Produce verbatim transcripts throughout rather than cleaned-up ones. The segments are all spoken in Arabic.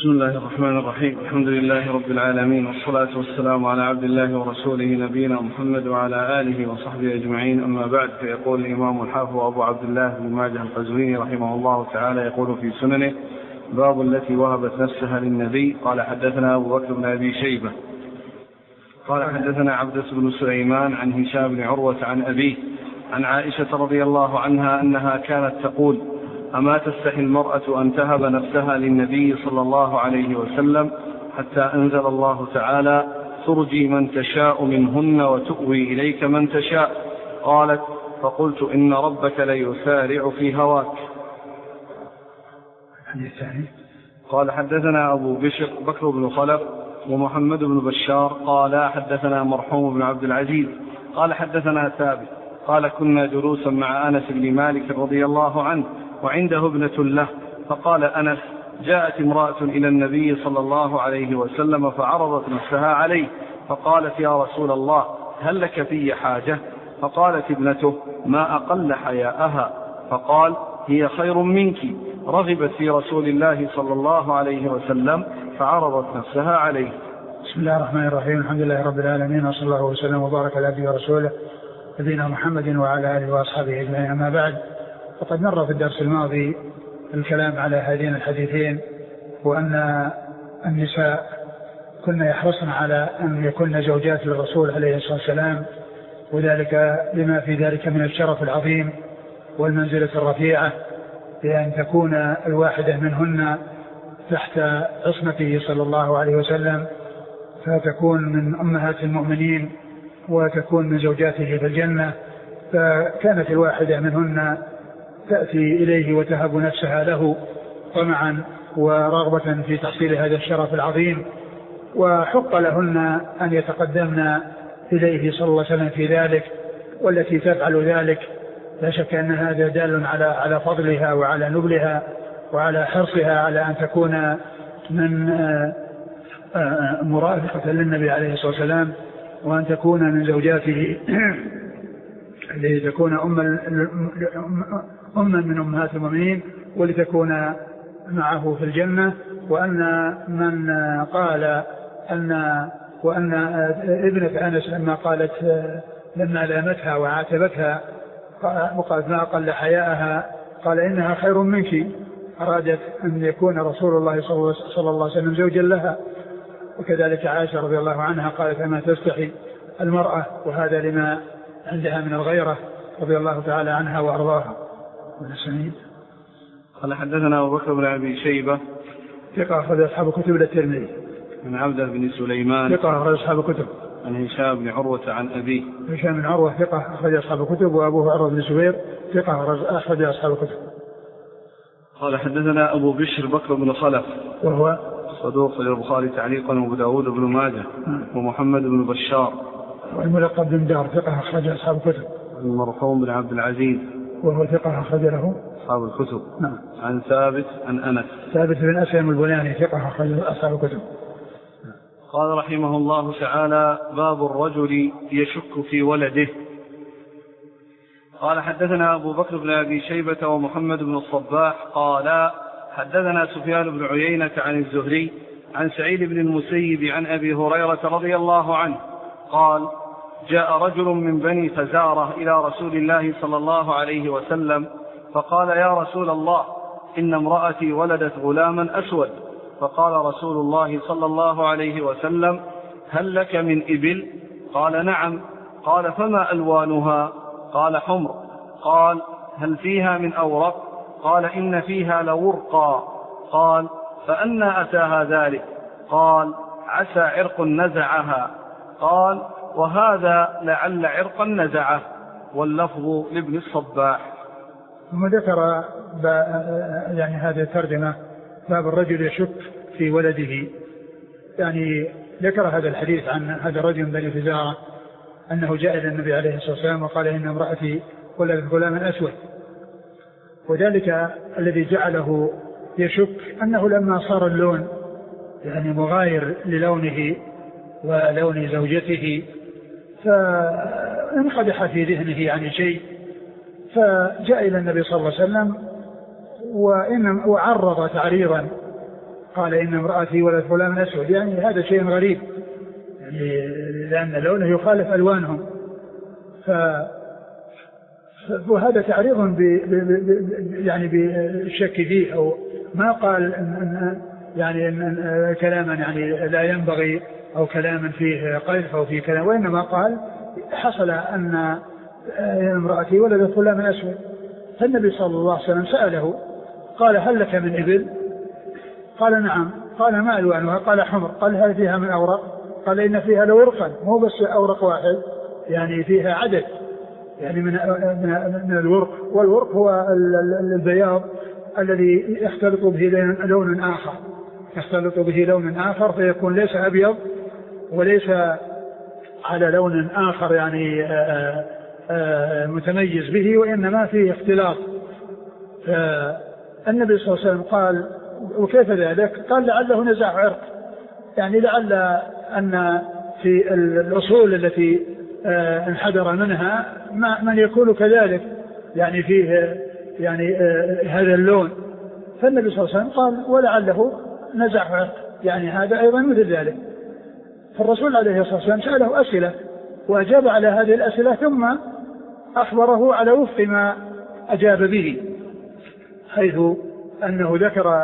بسم الله الرحمن الرحيم. الحمد لله رب العالمين، والصلاة والسلام على عبد الله ورسوله نبينا محمد وعلى آله وصحبه أجمعين. أما بعد، فيقول الإمام الحافظ أبو عبد الله بن ماجه القزويني رحمه الله تعالى يقول في سننه: باب التي وهبت نفسها للنبي. قال حدثنا أبو بكر بن أبي شيبة قال حدثنا عبدة بن سليمان عن هشام بن عروة عن أبيه عن عائشة رضي الله عنها أنها كانت تقول: أما تستحي المرأة أن تهب نفسها للنبي صلى الله عليه وسلم حتى أنزل الله تعالى: ترجي من تشاء منهن وتؤوي إليك من تشاء. قالت: فقلت: إن ربك ليسارع في هواك. قال حدثنا أبو بشر بكر بن خلف ومحمد بن بشار قال حدثنا مرحوم بن عبد العزيز قال حدثنا ثابت قال: كنا جلوسا مع أنس بن مالك رضي الله عنه وعنده ابنة له، فقال أنس: جاءت امرأة إلى النبي صلى الله عليه وسلم فعرضت نفسها عليه، فقالت: يا رسول الله، هل لك في حاجة؟ فقالت ابنته: ما أقل حياءها. فقال: هي خير منك، رغبت في رسول الله صلى الله عليه وسلم فعرضت نفسها عليه. بسم الله الرحمن الرحيم. الحمد لله رب العالمين، وصلى الله وسلم وبارك على عبده ورسوله نبينا محمد وعلى آله وأصحابه أجمعين. أما بعد، فقد مر في الدرس الماضي الكلام على هذين الحديثين، وأن النساء كنا يحرصن على أن يكون زوجات للرسول عليه الصلاة والسلام، وذلك لما في ذلك من الشرف العظيم والمنزلة الرفيعة، بأن تكون الواحدة منهن تحت عصمته صلى الله عليه وسلم، فتكون من أمهات المؤمنين وتكون من زوجاته في الجنة. فكانت الواحدة منهن تأتي إليه وتهب نفسها له طمعا ورغبة في تحصيل هذا الشرف العظيم، وحق لهن أن يتقدمن إليه صلى الله عليه وسلم في ذلك، والتي تفعل ذلك لا شك أن هذا دال على على فضلها وعلى نبلها وعلى حرصها على أن تكون من مرافقة للنبي عليه الصلاة والسلام، وأن تكون من زوجاته لتكون أما أما من أمهات المؤمنين ولتكون معه في الجنة. وأن من قال أن وأن ابنة أنس لما قالت لما لامتها وعاتبتها وقالت: ما أقل حياءها، قال: إنها خير منك، أرادت أن يكون رسول الله صلى الله عليه وسلم زوجا لها. وكذلك عائشة رضي الله عنها قالت: أما تستحي المرأة، وهذا لما عندها من الغيرة رضي الله تعالى عنها وأرضاها. قال حدثنا أبو بكر بن أبي شيبة ثقة أخرج أصحاب كتب الترمذي. عن عبدة بن سليمان ثقة أخرج أصحاب كتب. عن هشام بن عروة عن أبيه. هشام بن عروة ثقة أخرج أصحاب كتب، وأبوه عروة بن الزبير ثقة أخرج أصحاب كتب. قال حدثنا أبو بشر بكر بن خلف وهو صدوق للبخاري تعليقا وأبو داود بن ماجه ومحمد بن بشار والملقب بن دار ثقة أخرج أصحاب كتب. المرحوم بن عبد العزيز وهو ثقة أخرج له أصحاب الكتب. نعم. عن ثابت عن أنس ثابت بن أسلم البناني ثقة أخرج أصحاب الكتب. قال رحمه الله تعالى: باب الرجل يشك في ولده. قال حدثنا أبو بكر بن أبي شيبة ومحمد بن الصباح قال حدثنا سفيان بن عيينة عن الزهري عن سعيد بن المسيب عن أبي هريرة رضي الله عنه قال: جاء رجل من بني فزارة إلى رسول الله صلى الله عليه وسلم فقال: يا رسول الله، إن امرأتي ولدت غلاما أسود. فقال رسول الله صلى الله عليه وسلم: هل لك من إبل؟ قال: نعم. قال: فما ألوانها؟ قال: حمر. قال: هل فيها من أورق؟ قال: إن فيها لورقا. قال: فأنى أتاها ذلك؟ قال: عسى عرق نزعها. قال: وهذا لعل عرقا نزعه. واللفظ لابن الصباح. ثم ذكر يعني هذه الترجمة: باب الرجل يشك في ولده. يعني ذكر هذا الحديث عن هذا الرجل من بني فزارة أنه جاء إلى النبي عليه الصلاة والسلام وقال: إن امرأتي ولدت غلاما أسود. وذلك الذي جعله يشك أنه لما صار اللون يعني مغاير للونه ولون زوجته، فانقدح في ذهنه عن شيء، فجاء إلى النبي صلى الله عليه وسلم وعرض تعريضا قال إن امرأتي ولد فلان أسود، يعني هذا شيء غريب، يعني لأن لونه يخالف ألوانهم. ف وهذا تعريض ب... ب... ب... يعني بالشك فيه، أو ما قال إن يعني إن كلاما يعني لا ينبغي أو كلاما فيه قذف أو فيه كلام، وإنما قال حصل أن امرأتي ولدت فلان أسود. فالنبي صلى الله عليه وسلم سأله قال هل لك من إبل؟ قال نعم. قال ما ألوانها؟ قال حمر. قال هل فيها من أورق؟ قال إن فيها لورقا، مو بس أورق واحد، يعني فيها عدد، يعني من من الورق، والورق هو البياض الذي يختلط به لون آخر، يختلط به لون آخر فيكون ليس أبيض وليس على لون آخر يعني آآ آآ متميز به، وإنما فيه اختلاط. النبي صلى الله عليه وسلم قال وكيف ذلك؟ قال لعله نزع عرق، يعني لعل أن في الأصول التي انحدر منها من يكون كذلك، يعني فيه يعني هذا اللون. فالنبي صلى الله عليه وسلم قال ولعله نزع عرق، يعني هذا أيضا مثل ذلك. فالرسول عليه الصلاة والسلام سأله أسئلة وأجاب على هذه الأسئلة، ثم أخبره على وفق ما أجاب به، حيث أنه ذكر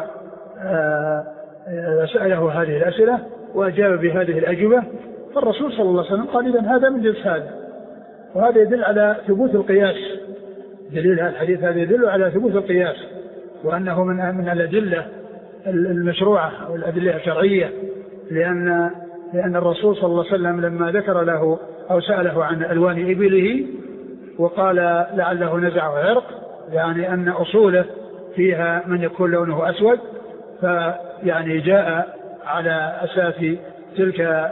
سأله هذه الأسئلة وأجاب بهذه الأجوبة. فالرسول صلى الله عليه وسلم قال إذن هذا من جنس هذا، وهذا يدل على ثبوت القياس. دليل هذا الحديث هذا يدل على ثبوت القياس، وأنه من من الأدلة المشروعة أو الأدلة الشرعية، لأن لأن الرسول صلى الله عليه وسلم لما ذكر له أو سأله عن ألوان إبله وقال لعله نزع عرق، يعني أن أصوله فيها من يكون لونه أسود، فيعني جاء على أساس تلك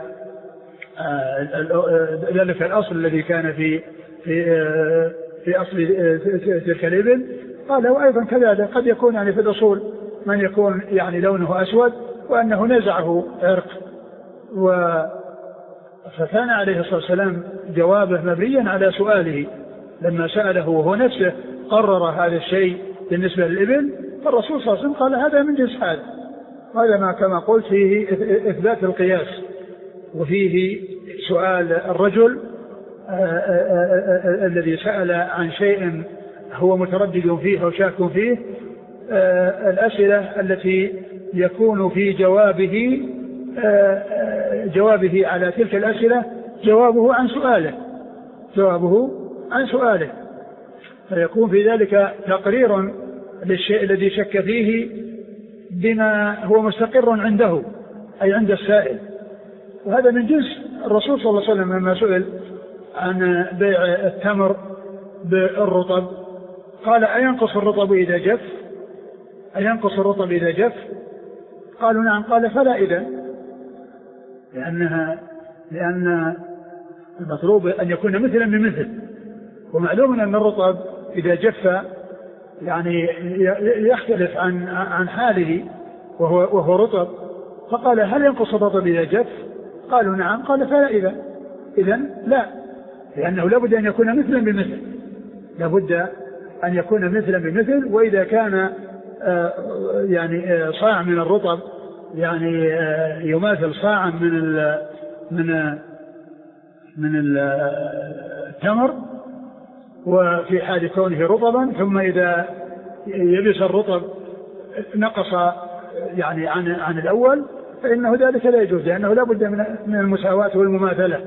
ذلك الأصل الذي كان في في في أصل تلك الإبل. قال وأيضا كذلك قد يكون يعني في الأصول من يكون يعني لونه أسود وأنه نزعه عرق. و فكان عليه الصلاة والسلام جوابه مبنيا على سؤاله، لما سأله وهو نفسه قرر هذا الشيء بالنسبة للإبل، فالرسول صلى الله عليه وسلم قال هذا من جنس هذا. هذا ما كما قلت فيه إثبات القياس، وفيه سؤال الرجل الذي سأل عن شيء هو متردد فيه أو شاك فيه، الأسئلة التي يكون في جوابه جوابه على تلك الأسئلة جوابه عن سؤاله جوابه عن سؤاله فيكون في ذلك تقرير للشيء الذي شك فيه بما هو مستقر عنده، أي عند السائل. وهذا من جنس الرسول صلى الله عليه وسلم لما سئل عن بيع التمر بالرطب قال أينقص الرطب إذا جف أينقص الرطب إذا جف قالوا نعم. قال فلا إذا، لأنها لأن المطلوب أن يكون مثلا بمثل، ومعلوم أن الرطب إذا جف يعني يختلف عن عن حاله وهو وهو رطب. فقال هل ينقص الرطب إذا جف؟ قالوا نعم. قال فلا إذا إذن لا، لأنه لابد أن يكون مثلا بمثل لابد أن يكون مثلا بمثل. وإذا كان آه يعني آه صاع من الرطب يعني آه يماثل صاعا من ال من من التمر وفي حال كونه رطبا، ثم إذا يبس الرطب نقص يعني عن عن الأول، فإنه ذلك لا يجوز، لأنه لا بد من المساواة والمماثلة.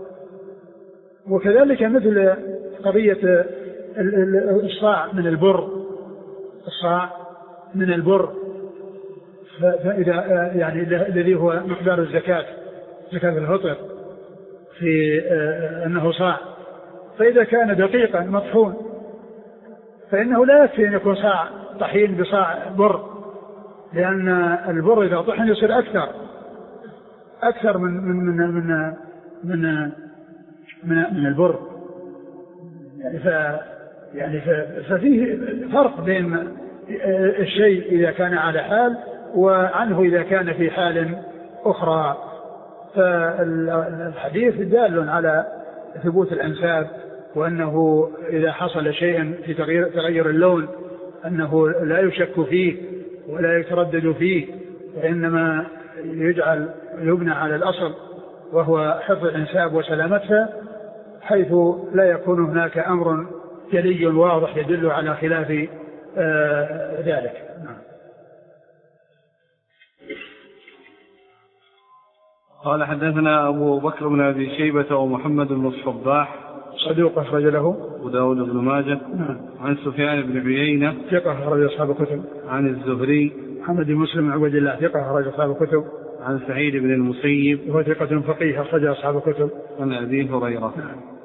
وكذلك مثل قضية الصاع من البر الصاع من البر فإذا يعني الذي هو مقدار الزكاة زكاة الفطر في أنه صاع، فإذا كان دقيقا مطحون فإنه لا يكفي أن يكون صاع طحين بصاع بر، لأن البر إذا طحن يصير أكثر أكثر من من من من من, من, من البر. يعني ف يعني ففيه فرق بين الشيء إذا كان على حال وعنه إذا كان في حال أخرى. فالحديث دال على ثبوت الأنساب، وأنه إذا حصل شيء في تغيير, تغير اللون أنه لا يشك فيه ولا يتردد فيه، وإنما يجعل يبنى على الأصل وهو حفظ الإنساب وسلامتها، حيث لا يكون هناك أمر جلي واضح يدل على خلاف آه ذلك. نعم. قال حدثنا أبو بكر بن أبي شيبة ومحمد بن الصباح صدوق أخرج له أبو داود بن ماجه. نعم. عن سفيان بن عيينة ثقة أخرج أصحاب الكتب. عن الزهري محمد بن مسلم عبد الله ثقة أخرج أصحاب الكتب. عن سعيد بن المسيب وهو ثقة فقيه أخرج أصحاب الكتب. عن أبي هريرة. نعم.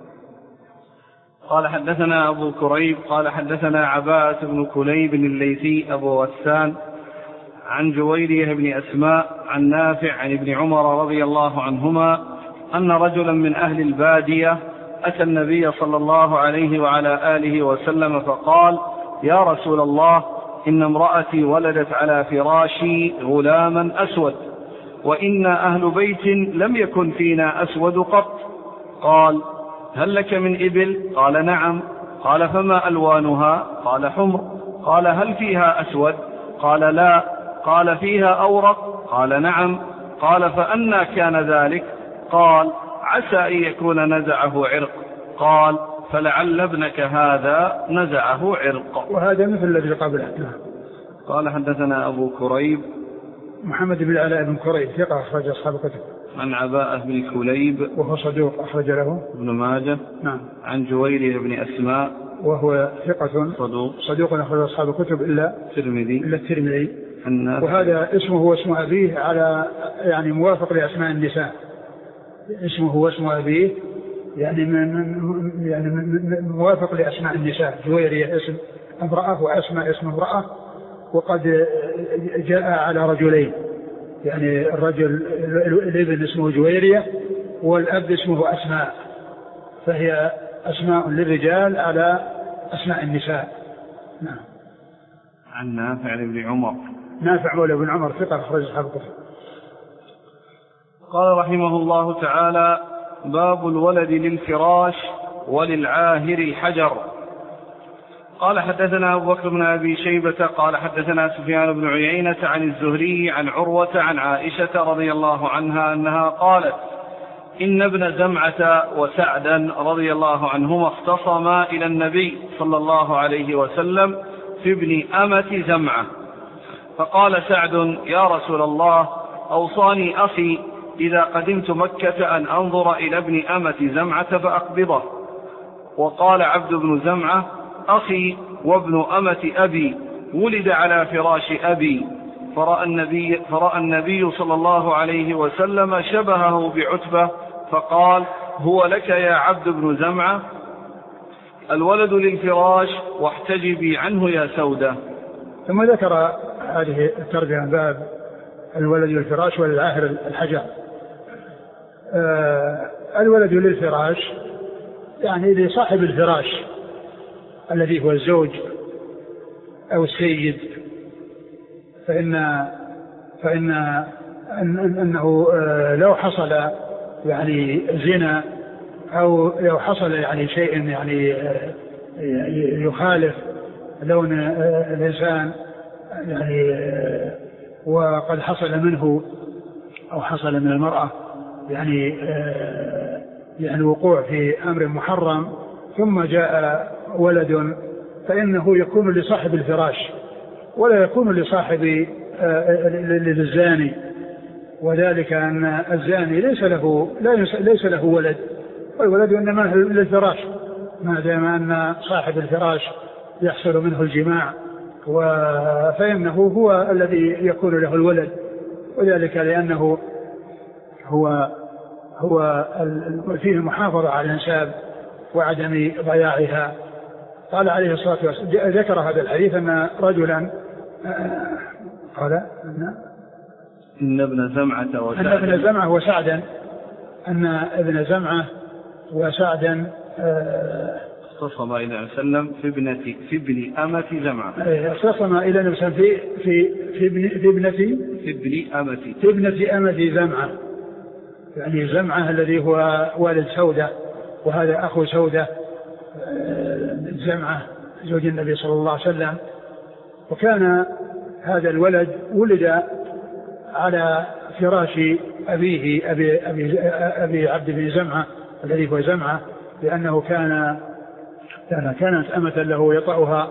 قال حدثنا أبو كريب قال حدثنا عباءة بن كليب الليثي أبو غسان عن جويرية بن أسماء عن نافع عن ابن عمر رضي الله عنهما أن رجلا من أهل البادية أتى النبي صلى الله عليه وعلى آله وسلم فقال: يا رسول الله، إن امرأتي ولدت على فراشي غلاما أسود، وإنا أهل بيت لم يكن فينا أسود قط. قال: هل لك من إبل؟ قال: نعم. قال: فما ألوانها؟ قال: حمر. قال: هل فيها أسود؟ قال: لا. قال: فيها أورق؟ قال: نعم. قال: فأنى كان ذلك؟ قال: عسى أن يكون نزعه عرق. قال: فلعل ابنك هذا نزعه عرق. وهذا مثل الذي قبله. قال حدثنا أبو كريب محمد بن العلاء بن كريب ثقة أخرج أصحاب الكتب. عن عباءة بن كليب وهو صدوق أخرج له ابن ماجه. نعم. عن جويرية بن أسماء وهو ثقة صدوق صدوق أخرج أصحاب الكتب إلا الترمذي إلا الترمذي. وهذا اسمه هو اسم أبيه على يعني موافق لأسماء النساء. اسمه هو اسم أبيه يعني من يعني من موافق لأسماء النساء. جويرية اسم امرأة وأسماء اسم امرأة، وقد جاء على رجلين، يعني الرجل الابن اسمه جويرية والأب اسمه أسماء، فهي أسماء للرجال على أسماء النساء. نعم. عن نافع بن عمر. نافع مولى بن عمر ثقة أخرج أصحاب الكتب. قال رحمه الله تعالى: باب الولد للفراش وللعاهر الحجر. قال حدثنا أبو بكر بن أبي شيبة قال حدثنا سفيان بن عيينة عن الزهري عن عروة عن عائشة رضي الله عنها أنها قالت: إن ابن زمعة وسعدا رضي الله عنهما اختصما إلى النبي صلى الله عليه وسلم في ابن أمة زمعة، فقال سعد: يا رسول الله، أوصاني أخي إذا قدمت مكة أن أنظر إلى ابن أمة زمعة فأقبضه. وقال عبد بن زمعة: أخي وابن أمة أبي ولد على فراش أبي. فرأى النبي, فرأى النبي صلى الله عليه وسلم شبهه بعتبة فقال: هو لك يا عبد بن زمعة، الولد للفراش واحتجبي عنه يا سودة. ثم ذكر هذه الترجمة باب الولد للفراش وللعاهر الحجر. آه الولد للفراش يعني لصاحب الفراش الذي هو الزوج أو السيد، فإن فإن أن أنه لو حصل يعني زنا أو لو حصل يعني شيء يعني يخالف لون الإنسان يعني وقد حصل منه أو حصل من المرأة يعني يعني وقوع في أمر محرم ثم جاء ولد، فإنه يكون لصاحب الفراش ولا يكون لصاحب للزاني، وذلك أن الزاني ليس له ليس له ولد، والولد إنما للفراش، ما دام أن صاحب الفراش يحصل منه الجماع فإنه هو الذي يكون له الولد، وذلك لأنه هو هو فيه المحافظة على الأنساب وعدم ضياعها. قال عليه الصلاة والسلام ذكر هذا الحديث أن رجلا قال إن ابن زمعة وسعدا أن ابن زمعة وسعدا أن ابن زمعة وسعدا اختصم إلى النبي صلى الله عليه وسلم في ابنة في ابن أمة زمعة اختصم إلى النبي صلى الله عليه وسلم في في ابن في ابنة في ابن أمة في ابنة أمة زمعة، يعني زمعة الذي هو والد سودة وهذا أخو سودة زمعة زوج النبي صلى الله عليه وسلم. وكان هذا الولد ولد على فراش أبيه أبي, أبي, أبي عبد بن زمعة الذي هو زمعة، لأنه كان كانت أمة له يطأها.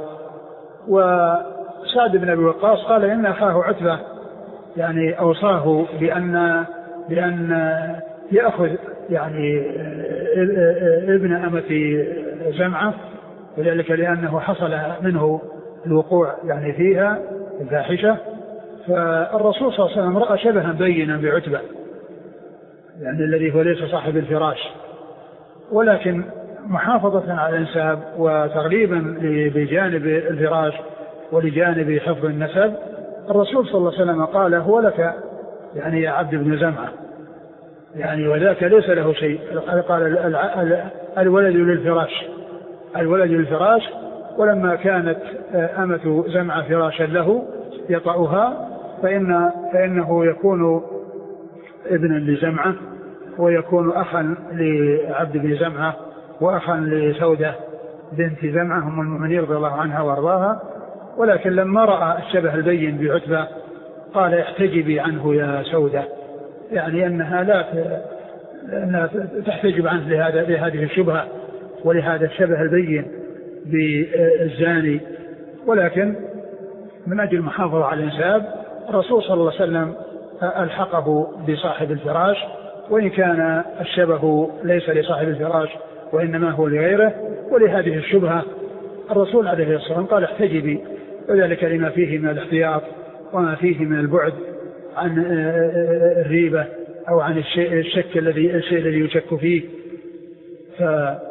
وسعد بن أبي وقاص قال إن أخاه عتبة يعني أوصاه بأن بأن يأخذ يعني ابن أمة زمعة، وذلك لأنه حصل منه الوقوع يعني فيها الفاحشة. فالرسول صلى الله عليه وسلم رأى شبها بينا بعتبة يعني الذي هو ليس صاحب الفراش، ولكن محافظة على الانساب وتغليبا بجانب الفراش ولجانب حفظ النسب، الرسول صلى الله عليه وسلم قال هو لك يعني يا عبد بن زمعة يعني وذاك ليس له شيء. قال الولد للفراش الولد للفراش ولما كانت أمة زمعة فراشا له يطأها فإن فإنه يكون ابنا لزمعة ويكون أخا لعبد بن زمعة وأخا لسودة بنت زمعة هم المؤمنين رضي الله عنها وارضاها. ولكن لما رأى الشبه البين بعتبة قال احتجبي عنه يا سودة، يعني أنها لا أنها تحتجب عنه لهذا لهذه الشبهة ولهذا الشبه البين بالزاني. ولكن من أجل المحافظة على الانساب الرسول صلى الله عليه وسلم ألحقه بصاحب الفراش، وإن كان الشبه ليس لصاحب الفراش وإنما هو لغيره. ولهذه الشبهة الرسول عليه الصلاة والسلام قال احتجبي، وذلك لما فيه من الاحتياط وما فيه من البعد عن الريبة أو عن الشيء الشك الذي الشيء الذي يشك فيه. ف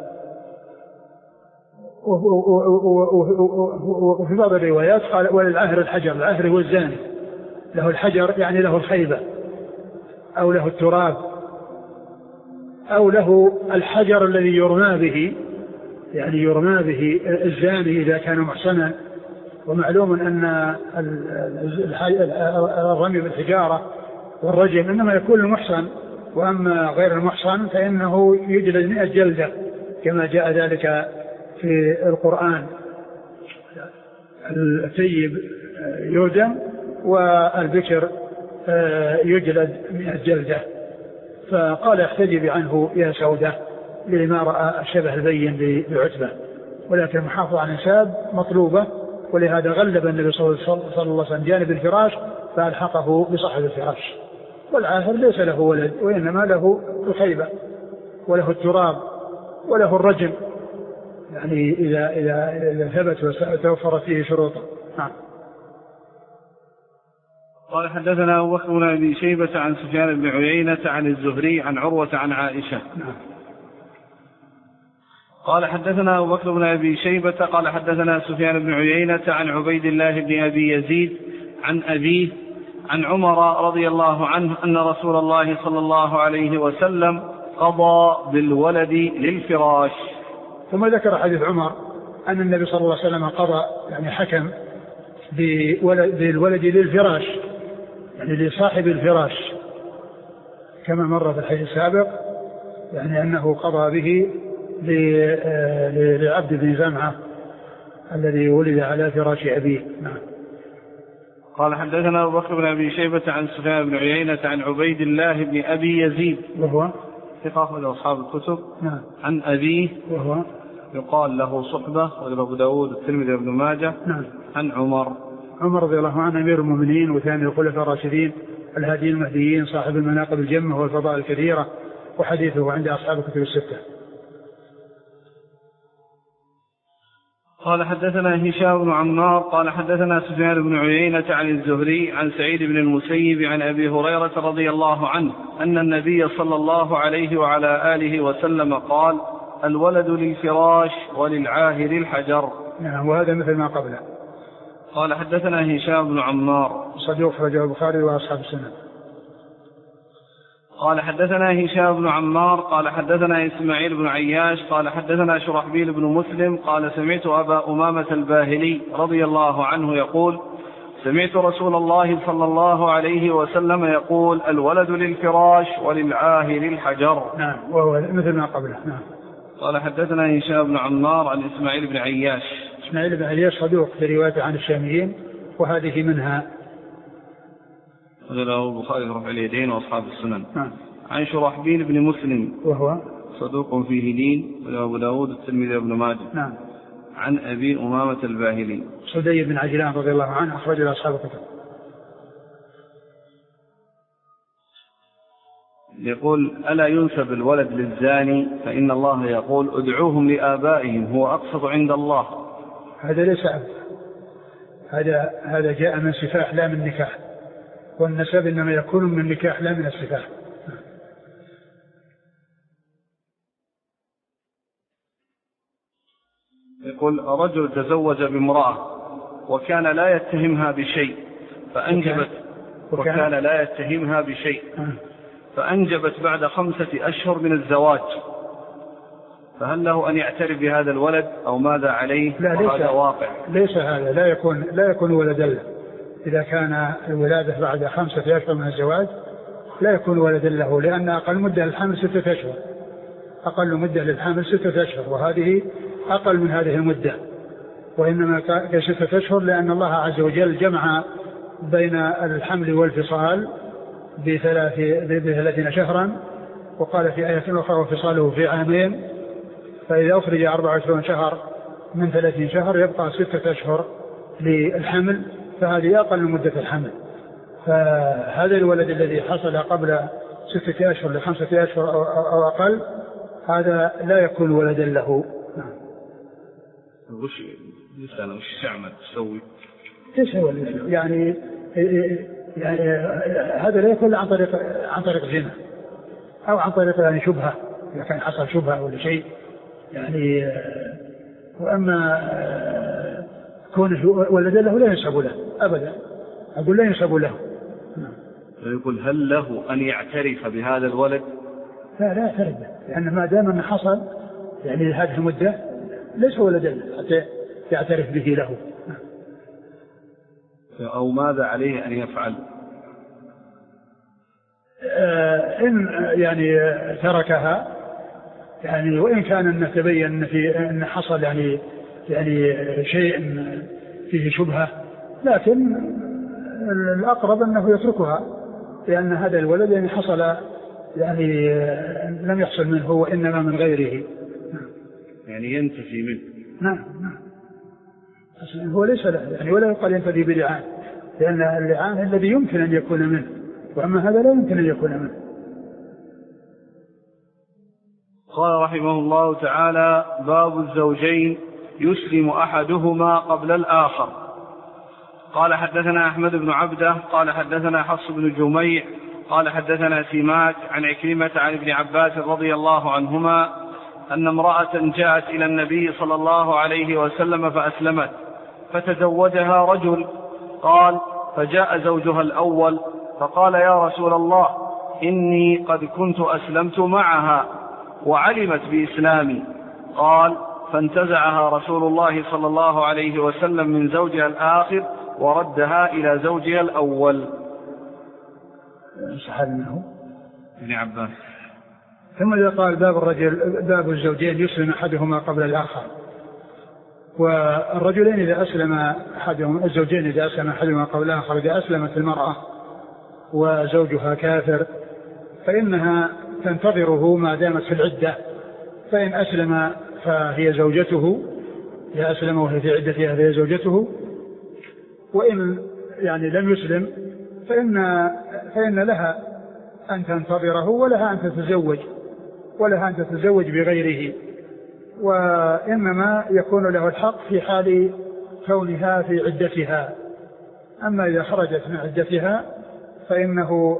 وفي بعض الروايات قال وللعاهر الحجر، العاهر هو الزاني، له الحجر يعني له الخيبة أو له التراب أو له الحجر الذي يرمى به، يعني يرمى به الزاني إذا كان محصنا. ومعلوم أن الرمي بالحجارة والرجم إنما يكون المحصن، وأما غير المحصن فإنه يجلد مئة جلدة كما جاء ذلك في القرآن. الثيب يرجم والبكر يجلد مئة جلدة. فقال احتجبي عنه يا سودة لما رأى الشبه البين بعتبة، ولكن المحافظة على الانساب مطلوبة، ولهذا غلب النبي صلى الله عليه وسلم جانب الفراش فألحقه بصاحب الفراش. والعاهر ليس له ولد وإنما له الخيبة وله التراب وله الرجم، يعني إذا إذا إذا ثبت وتوفرت فيه شروطه. نعم. قال حدثنا أبو بكر بن أبي شيبة عن سفيان بن عيينة عن الزهري عن عروة عن عائشة. نعم. قال حدثنا أبو بكر بن أبي شيبة قال حدثنا سفيان بن عيينة عن عبيد الله بن أبي يزيد عن أبيه عن عمر رضي الله عنه أن رسول الله صلى الله عليه وسلم قضى بالولد للفراش. ثم ذكر حديث عمر أن النبي صلى الله عليه وسلم قضى يعني حكم بالولد للفراش يعني لصاحب الفراش كما مر في الحديث السابق، يعني أنه قضى به لعبد بن زمعة الذي ولد على فراش أبيه. نعم. قال حدثنا أبو بكر بن أبي شيبة عن سفيان بن عيينة عن عبيد الله بن أبي يزيد وهو ثقة أخرج أصحاب الكتب. نعم. عن أبيه وهو يقال له صحبة وأبو داود الترمذي وابن ماجه. نعم. عن عمر عمر رضي الله عنه أمير المؤمنين وثاني الخلفاء الراشدين الهاديين المهديين صاحب المناقب الجمة والفضائل الكثيرة، وحديثه عند أصحاب الكتب الستة. قال حدثنا هشام بن عمار قال حدثنا سفيان بن عيينة عن الزهري عن سعيد بن المسيب عن أبي هريرة رضي الله عنه أن النبي صلى الله عليه وعلى آله وسلم قال الولد للفراش وللعاهر الحجر. نعم. وهذا مثل ما قبله. قال حدثنا هشام بن عمار صدوق أخرجه البخاري وأصحاب السنن. قال حدثنا هشام بن عمار قال حدثنا إسماعيل بن عياش قال حدثنا شرحبيل بن مسلم قال سمعت أبا أمامة الباهلي رضي الله عنه يقول سمعت رسول الله صلى الله عليه وسلم يقول الولد للفراش وللعاهر الحجر. نعم. وهو مثل ما قبله. نعم. قال حدثنا هشام بن عمار عن إسماعيل بن عياش. إسماعيل بن عياش صدوق في روايته عن الشاميين وهذه منها. غيره البخاري رفع اليدين وأصحاب السنن. نعم. عن شرحبيل بن مسلم وهو صدوق فيه لين وأبو داود الترمذي وابن ماجه. نعم. عن أبي أمامة الباهلي صدي بن عجلان رضي الله عنه أخرج له أصحاب الكتب. يقول ألا ينسب الولد للزاني فإن الله يقول ادعوهم لآبائهم هو أقسط عند الله. هذا ليس أب. هذا هذا جاء من سفاح لا من نكاح، والنسب إنما يكون من نكاح لا من السفاح. يقول رجل تزوج بامرأة وكان لا يتهمها بشيء فأنجبت وكان, وكان لا يتهمها بشيء فأنجبت بعد خمسة أشهر من الزواج، فهل له أن يعترف بهذا الولد أو ماذا عليه؟ لا ليس هذا واقع. ليس هذا لا يكون لا يكون ولدا له. إذا كان الولادة بعد خمسة أشهر من الزواج لا يكون ولدا له، لأن أقل مدة للحمل ستة أشهر. أقل مدة للحمل ستة أشهر، وهذه أقل من هذه المدة، وإنما كان ستة أشهر لأن الله عز وجل جمع بين الحمل والفصال بثلاث بثلاثين شهرا، وقال في آية أخرى وفصاله في عامين، فإذا أخرج أربعة وعشرين شهر من ثلاثين شهر يبقى ستة أشهر للحمل، فهذه أقل من مدة الحمل. فهذا الولد الذي حصل قبل ستة أشهر لخمسة أشهر أو أقل هذا لا يكون ولدا له. وش لسانه وش تعمل تسوي؟ ايش هو يعني يعني هذا لا يكون عن طريق عن طريق زنا او عن طريق يعني شبهه، اذا كان حصل شبهه ولا شيء يعني. واما كونه ولد له لا ينسب له ابدا، اقول لا ينسب له. يقول هل له ان يعترف بهذا الولد؟ لا لا يعترف به، لان ما دام انه حصل يعني هذه المده ليس ولدا حتى يعترف به له. أو ماذا عليه أن يفعل؟ آه إن يعني تركها يعني، وإن كان أنه تبين في أن حصل يعني يعني شيء فيه شبهة، لكن الأقرب أنه يتركها، لأن هذا الولد يعني حصل يعني لم يحصل منه وإنما من غيره، يعني ينتفي منه. نعم نعم. هو ليس له يعني، ولا يقال ينتفي بلعان، لأن اللعان الذي يمكن أن يكون منه، وأما هذا لا يمكن أن يكون منه. قال رحمه الله تعالى باب الزوجين يسلم أحدهما قبل الآخر. قال حدثنا أحمد بن عبده قال حدثنا حفص بن جميع قال حدثنا سماك عن عكرمة عن ابن عباس رضي الله عنهما أن امرأة جاءت إلى النبي صلى الله عليه وسلم فأسلمت فتزوجها رجل. قال فجاء زوجها الأول فقال يا رسول الله إني قد كنت أسلمت معها وعلمت بإسلامي. قال فانتزعها رسول الله صلى الله عليه وسلم من زوجها الآخر وردها إلى زوجها الأول. سحلناه ابن عباس. ثم إذا قال باب الرجل باب الزوجين يسلم أحدهما قبل الآخر. والرجلين إذا أسلم أحدهما، الزوجين إذا أسلم أحدهما قبل الآخر، إذا أسلمت المرأة وزوجها كافر فإنها تنتظره ما دامت في العدة، فإن أسلم فهي زوجته، إذا أسلم وهي في عدتها فهي زوجته، وإن يعني لم يسلم فإن, فإن لها أن تنتظره ولها أن تتزوج ولها أن تتزوج بغيره، وإنما يكون له الحق في حال كونها في عدتها. أما إذا خرجت من عدتها فإنه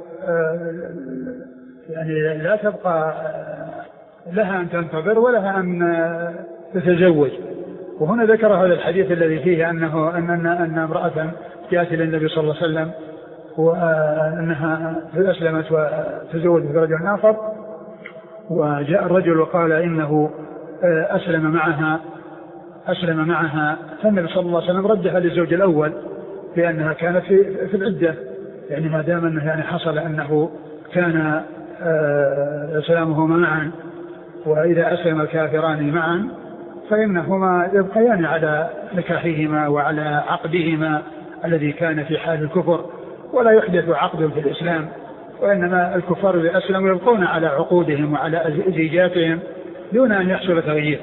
يعني لا تبقى لها أن تنتظر ولها أن تتزوج. وهنا ذكر هذا الحديث الذي فيه أنه أن أن امرأة جاءت إلى النبي صلى الله عليه وسلم وأنها أسلمت وتزوجت برجل آخر، وجاء الرجل وقال إنه أسلم معها أسلم معها فالنبي صلى الله عليه وسلم ردها للزوج الأول لأنها كانت في, في العدة، يعني ما دام أنه يعني حصل أنه كان سلامهما معا، وإذا أسلم الكافران معا فإنهما يبقيان على نكاحهما وعلى عقدهما الذي كان في حال الكفر، ولا يحدث عقد في الإسلام، وإنما الكفار إذا أسلموا يبقون على عقودهم وعلى زيجاتهم دون أن يحصل تغيير.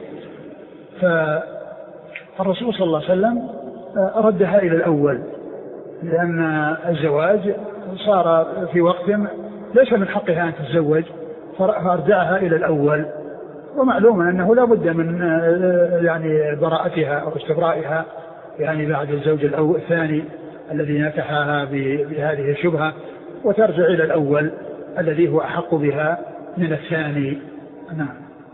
فالرسول صلى الله عليه وسلم ردها إلى الأول، لأن الزواج صار في وقت ليس من حقها أن تتزوج، فأرجعها إلى الأول. ومعلوم أنه لا بد من يعني براءتها أو استبرائها يعني بعد الزوج الأول الثاني الذي نكحها بهذه الشبهة، وترجع إلى الأول الذي هو أحق بها من الثاني. نعم.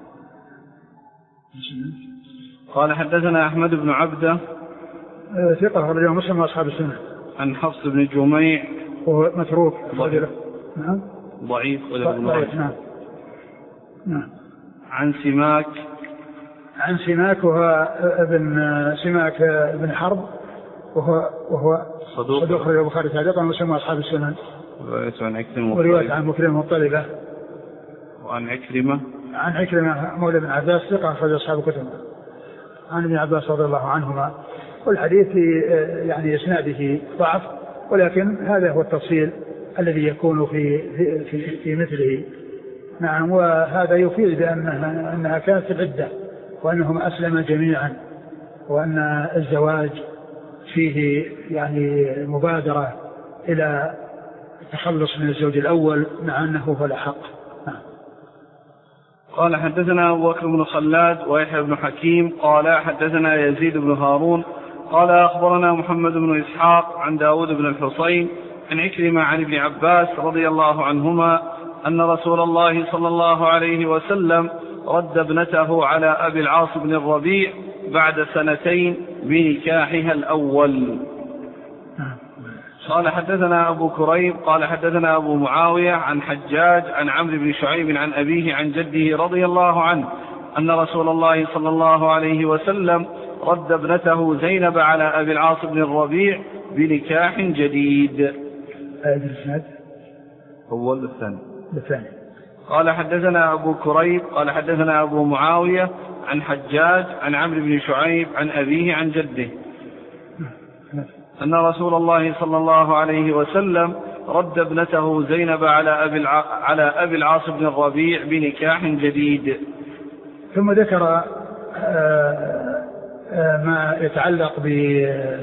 قال حدثنا أحمد بن عبده ثقة رجل مسلم وأصحاب السنة. عن حفص بن جميع وهو متروك ضعيف. نعم ضعيف ضعيف. نعم. نعم. عن سماك عن سماك وهو ابن سماك بن حرب وهو وهو صدوق صدوق رجل البخاري تعليقا ومسلم وأصحاب السنة. ورواية عن مكرمة الطلبة وعن عكرمة عن عكرمة مولى بن عباس ثقة أخرج أصحاب الكتب عن ابن عباس رضي الله عنهما. والحديث يعني إسناده ضعف، ولكن هذا هو التفصيل الذي يكون في في في, في مثله. نعم. وهذا يفيد بأنها أنها كانت العدة وأنهم أسلم جميعا، وأن الزواج فيه يعني مبادرة إلى التخلص من الزوج الأول مع أنه هو الأحق. نعم. قال حدثنا أبو بكر بن خلاد ويحيى بن حكيم قال حدثنا يزيد بن هارون قال أخبرنا محمد بن إسحاق عن داود بن الحصين عن عكرمة عن ابن عباس رضي الله عنهما أن رسول الله صلى الله عليه وسلم رد ابنته على أبي العاص بن الربيع بعد سنتين بنكاحها الأول. قال حدثنا أبو كريب قال حدثنا أبو معاوية عن حجاج عن عمرو بن شعيب عن أبيه عن جده رضي الله عنه أن رسول الله صلى الله عليه وسلم رد ابنته زينب على أبي العاص بن الربيع بنكاح جديد. أول الثاني الثاني. قال حدثنا أبو كريب قال حدثنا أبو معاوية عن حجاج عن عمرو بن شعيب عن أبيه عن جده أن رسول الله صلى الله عليه وسلم رد ابنته زينب على أبي الع... على أبي العاص بن الربيع بنكاح جديد. ثم ذكر ما يتعلق بابنة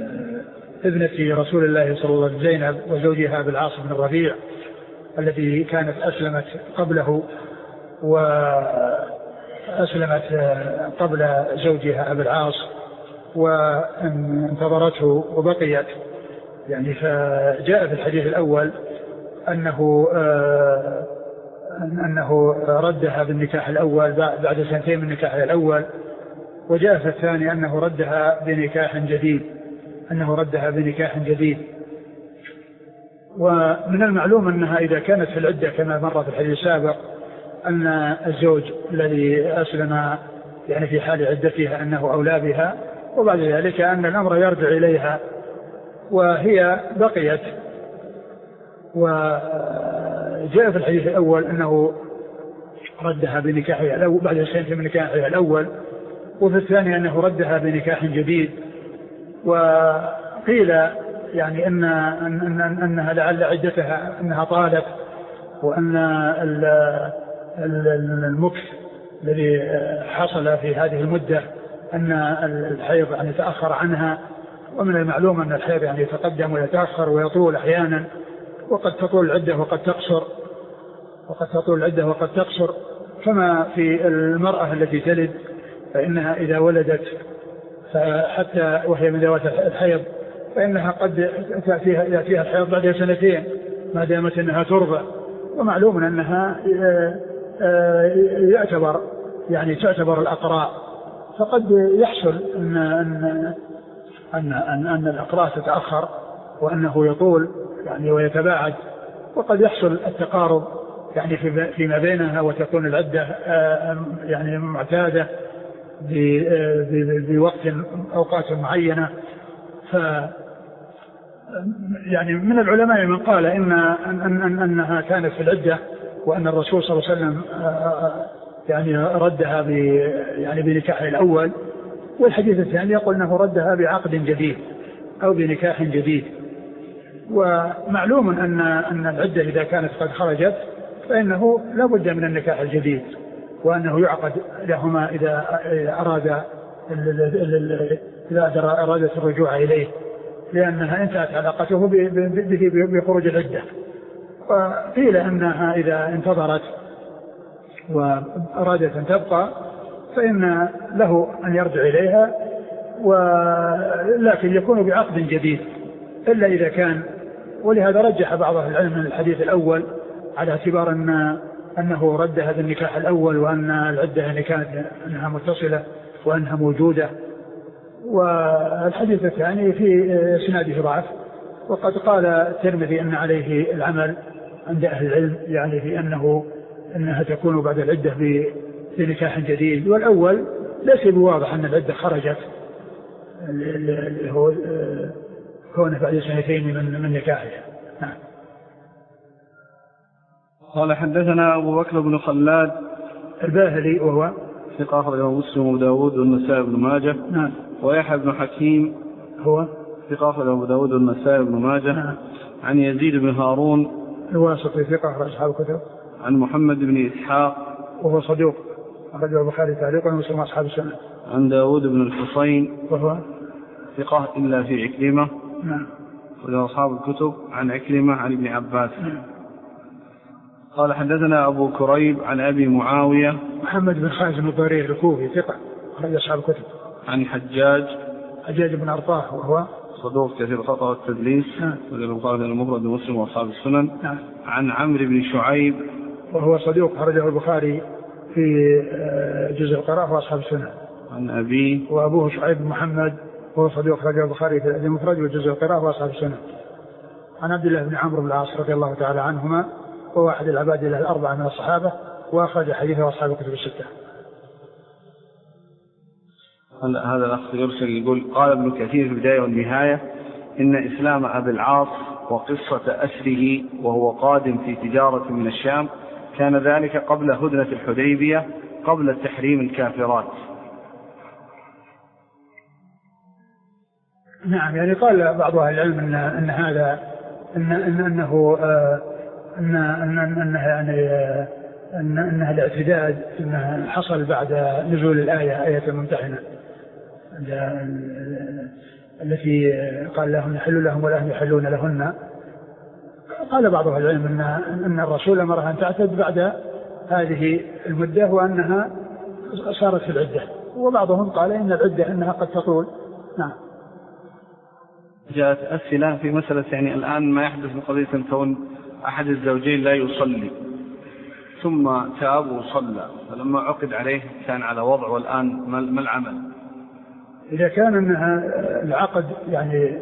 رسول الله صلى الله عليه وسلم زينب وزوجها أبي العاص بن الربيع التي كانت أسلمت قبله وأسلمت قبل زوجها أبي العاص وانتظرته وبقيت يعني. فجاء في الحديث الأول أنه أنه ردها بالنكاح الأول بعد سنتين من النكاح الأول، وجاء في الثاني أنه ردها بنكاح جديد أنه ردها بنكاح جديد. ومن المعلوم أنها إذا كانت في العدة كما مر في الحديث السابق أن الزوج الذي أسلم يعني في حال عدتها أنه أولى بها، وبعد ذلك أن الأمر يرجع إليها وهي بقيت. وجاء في الحديث الأول أنه ردها بنكاحها الأول بعد سنة من نكاحها الأول، وفي الثاني أنه ردها بنكاح جديد. وقيل يعني أن أن أنها لعل عدتها أنها طالت، وأن المكث الذي حصل في هذه المدة أن الحيض يعني تأخر عنها. ومن المعلوم أن الحيض يعني يتقدم ويتأخر ويطول أحيانا، وقد تطول العدة وقد تقصر وقد تطول العدة وقد تقصر. كما في المرأة التي تلد فإنها إذا ولدت حتى وهي من ذوات الحيض فإنها قد تأتيها يأتيها الحيض بعد سنتين ما دامت أنها ترضع. ومعلوم أنها يعتبر يعني تعتبر الأقراء، فقد يحصل أن أن أن أن, أن الأقراء تتأخر وأنه يطول يعني ويتباعد، وقد يحصل التقارب يعني فيما بينها وتكون العدة يعني معتادة بوقت أوقات معينة. ف يعني من العلماء من قال إن أن أن أنها كانت في العدة وأن الرسول صلى الله عليه وسلم يعني ردها ب يعني بنكاحه الأول، والحديث الثاني يقول أنه ردها بعقد جديد أو بنكاح جديد. ومعلوم أن أن العدة إذا كانت قد خرجت فإنه لا بد من النكاح الجديد، وأنه يعقد لهما إذا أراد إذا أرادت الرجوع إليه، لأنها انتهت علاقته به بخروج العدة. وقيل أنها إذا انتظرت وأرادت أن تبقى فإن له أن يرجع إليها، ولكن يكون بعقد جديد إلا إذا كان. ولهذا رجح بعض أهل العلم من الحديث الأول على اعتبار أن أنه رد هذا النكاح الأول، وأن العدة يعني كانت أنها متصلة وأنها موجودة. والحديث الثاني في سناده ضعف، وقد قال الترمذي أن عليه العمل عند أهل العلم، يعني في أنه أنها تكون بعد العدة بنكاح جديد. والأول ليس بواضح أن العدة خرجت، اللي هو كونه بعد سنتين من من نكاحها. نعم. قال حدثنا أبو بكر بن خلاد الباهلي وهو ثقة أخرجه مسلم وأبو داود والنسائي بن ماجه. نعم. ويحيى بن حكيم هو ثقة أخرجه أبو داود والنسائي بن ماجه. نعم. عن يزيد بن هارون الواسطي ثقة أخرج أصحاب الكتب. عن محمد بن إسحاق وهو صدوق أخرجه البخاري تعليقا ومسلم أصحاب السنة. عن داود بن الحصين وهو ثقة إلا في عكرمة. نعم. أخرجه أصحاب الكتب. عن عكرمة عن ابن عباس. نعم. قال حدثنا أبو كريب عن أبي معاوية محمد بن خازم الضرير الكوفي ثقة أخرج أصحاب الكتب. عن حجاج حجاج بن أرطاه وهو صدوق كثير الخطأ والتدليس. نعم. والبخاري المفرد ومسلم وأصحاب السنن. نعم. عن عمرو بن شعيب وهو صدوق أخرجه البخاري في جزء القراءة وأصحاب السنن. عن أبيه وأبوه شعيب بن محمد وهو صدوق أخرجه البخاري في المفرد وجزء القراءة وأصحاب السنن. عن عبد الله بن عمرو بن العاص رضي الله تعالى عنهما، وهو أحد العباد الأربعة من الصحابة، وأخرج حديثه أصحاب الكتب الستة. هذا الأخ يرسل يقول قال ابن كثير في البداية والنهاية إن إسلام أبي العاص وقصة أسره وهو قادم في تجارة من الشام كان ذلك قبل هدنة الحديبية قبل التحريم الكافرات. نعم، يعني قال بعض أهل العلم إن, إن هذا إن إن أنه آه إن إن إنها يعني آه إن إنها الاعتداد إنها حصل بعد نزول الآية آية الممتحنة التي قال لهم يحل لهم ولا هم يحلون لهن. قال بعض أهل العلم إن إن الرسول أمرها أن تعتد بعد هذه المدة وأنها صارت في العدة، وبعضهم قال إن العدة إنها قد تطول. نعم. جاءت أسئلة في مسألة يعني الآن ما يحدث من قضية كون أحد الزوجين لا يصلي ثم تاب وصلى، فلما عقد عليه كان على وضع، والآن ما العمل؟ إذا كان أنها العقد يعني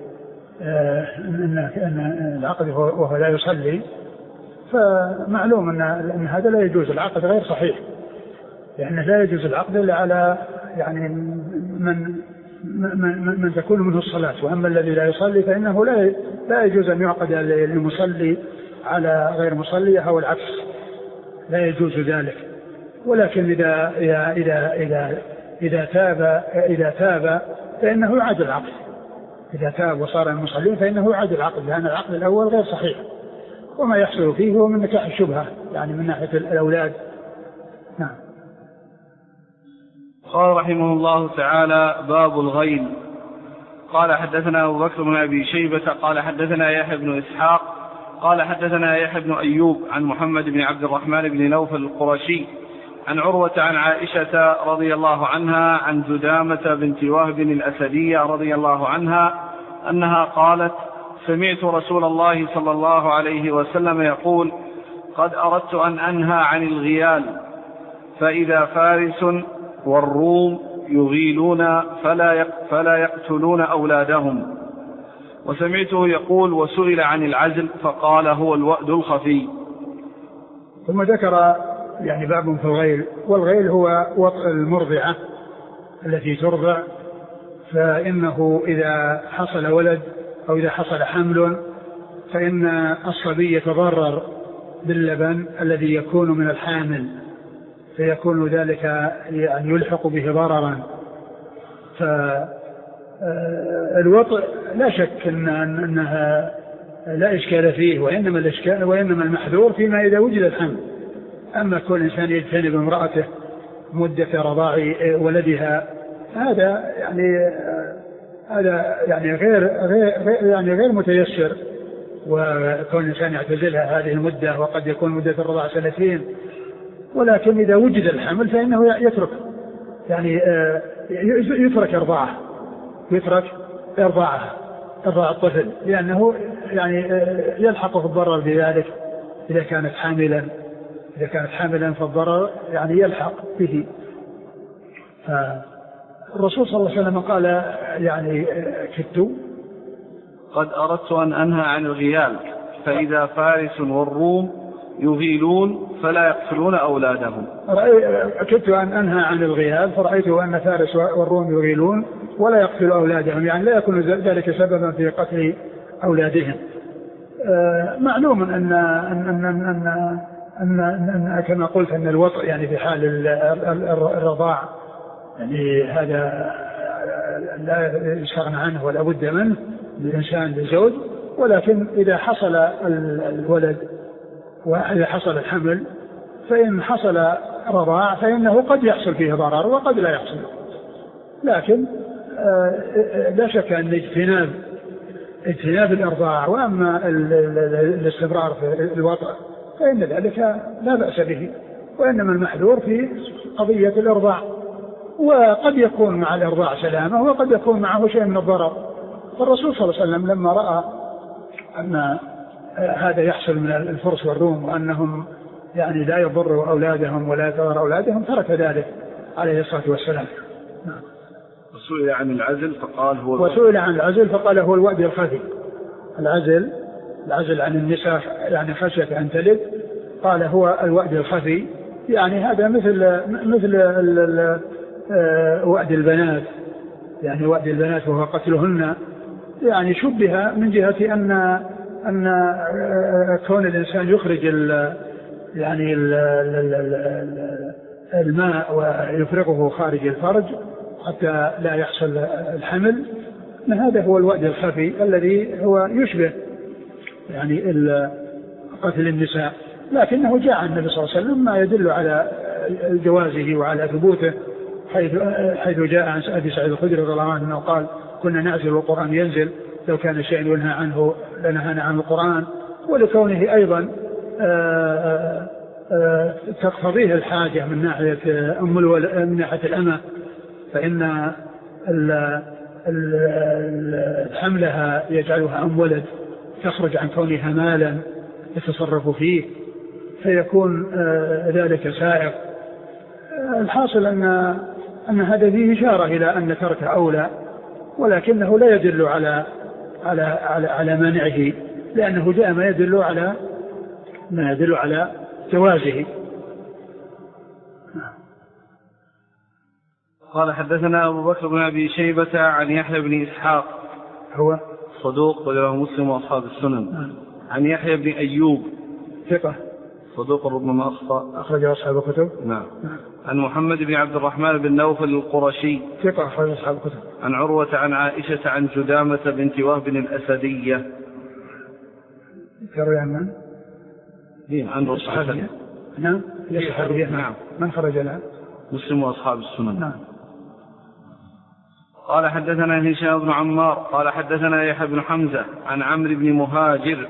أن العقد وهو لا يصلي فمعلوم أن, أن هذا لا يجوز، العقد غير صحيح، لأنه لا يجوز العقد إلا على يعني من من, من تكون منه الصلاة، وأما الذي لا يصلي فإنه لا لا يجوز أن يعقد المصلي على غير مصلي أو العكس، لا يجوز ذلك. ولكن إذا إذا إذا إذا, إذا تاب إذا تاب فإنه يعاد العقد، إذا تاب وصار المصلين فإنه يعاد العقد، لأن العقد الأول غير صحيح، وما يحصل فيه هو من نكاح الشبهة يعني من ناحية الأولاد. نعم. قال رحمه الله تعالى باب الغيل. قال حدثنا أبو بكر بن أبي شيبة قال حدثنا يحيى بن إسحاق قال حدثنا يحيى بن أيوب عن محمد بن عبد الرحمن بن نوفل القرشي عن عروة عن عائشة رضي الله عنها عن جدامة بنت وهب الأسدية رضي الله عنها أنها قالت سمعت رسول الله صلى الله عليه وسلم يقول قد أردت أن أنهى عن الغيال، فإذا فارس والروم يغيلون فلا فلا يقتلون أولادهم. وسمعته يقول وسئل عن العزل فقال هو الوأد الخفي. ثم ذكر يعني باب في الغيل، والغيل هو وطء المرضعة التي ترضع، فإنه إذا حصل ولد أو إذا حصل حمل فإن الصبي يتضرر باللبن الذي يكون من الحامل، فيكون ذلك يعني يلحق به ضررا. فالوطء لا شك إن أنها لا إشكال فيه، وإنما الإشكال وإنما المحذور فيما إذا وجد الحمل. أما كل إنسان يجتنب امرأته مدة رضاع ولدها هذا يعني هذا يعني غير غير يعني غير متيسر، وكون الإنسان يعتزلها هذه المدة وقد يكون مدة الرضاع سنتين. ولكن إذا وجد الحمل فإنه يترك يعني يترك إرضاعه يترك إرضاعها إرضاع الطفل، لأنه يعني يلحق في الضرر بذلك إذا كانت حاملا إذا كانت حاملا فالضرر يعني يلحق به. فالرسول صلى الله عليه وسلم قال يعني كدت قد أردت أن أنهى عن الغيال فإذا فارس والروم يغيلون فلا يقتلون أولادهم. كدت أن أنهى عن الغيال فرأيت أن فارس والروم يغيلون ولا يقتلوا أولادهم، يعني لا يكون ذلك سببا في قتل أولادهم. معلوم أن أن أن أن أن, أن كما قلت أن الوطء يعني في حال الرضاع يعني هذا لا يستغنى عنه ولا بد منه للإنسان للزوج، ولكن إذا حصل الولد وإذا حصل الحمل فإن حصل رضاع فإنه قد يحصل فيه ضرر وقد لا يحصل، لكن لا شك أن اجتناب اجتناب الإرضاع وأما الاستمرار في الوطء فإن ذلك لا بأس به، وإنما المحذور في قضية الإرضاع، وقد يكون مع الإرضاع سلامة وقد يكون معه شيء من الضرر. فالرسول صلى الله عليه وسلم لما رأى أن هذا يحصل من الفرس والروم وأنهم يعني لا يضروا أولادهم ولا يضر أولادهم ترك ذلك عليه الصلاة والسلام. وسئل عن العزل فقال هو وسئل عن العزل فقال هو الوأد الخفي. العزل العزل عن النساء يعني خشية أن تلد، قال هو الوأد الخفي، يعني هذا مثل مثل وأد البنات، يعني وأد البنات وهو قتلهن، يعني شبه من جهة أن أن كون الإنسان يخرج ال يعني ال الماء ويفرغه خارج الفرج حتى لا يحصل الحمل، هذا هو الوأد الخفي الذي هو يشبه يعني قتل النساء، لكنه جاء عن النبي صلى الله عليه وسلم ما يدل على جوازه وعلى ثبوته، حيث حيث جاء عن أبي سعيد الخدري رضي الله عنه أنه قال كنا نعزل والقرآن ينزل، لو كان شيء ينهى عنه لنهانا عن القرآن، ولكونه أيضا آآ آآ تقتضيه الحاجة من ناحية أم من ناحية الأمة، فإن حملها يجعلها أم ولد تخرج عن كونها مالا يتصرف فيه فيكون ذلك سائق. الحاصل أن أن هذا فيه إشارة إلى أن ترك أولى، ولكنه لا يدل على على على, على منعه، لأنه جاء ما يدل على ما يدل على جوازه. قال حدثنا أبو بكر بن أبي شيبة عن يحيى بن إسحاق هو صدوق وله مسلم وأصحاب السنن، عن يحيى بن أيوب ثقة صدوق ربما أخطأ أخرج أصحاب الكتب. نعم. عن محمد بن عبد الرحمن بن نوفل القرشي ثقة أخرج أصحاب الكتب. عن عروة عن عائشة عن جدامة بنت وهب الأسدية يروي عن من؟ عن الصحابية. نعم الصحابية. نعم. من خرج لها؟ مسلم وأصحاب السنن. نعم. قال حدثنا هشام بن عمار قال حدثنا يحيى بن حمزة عن عمرو بن مهاجر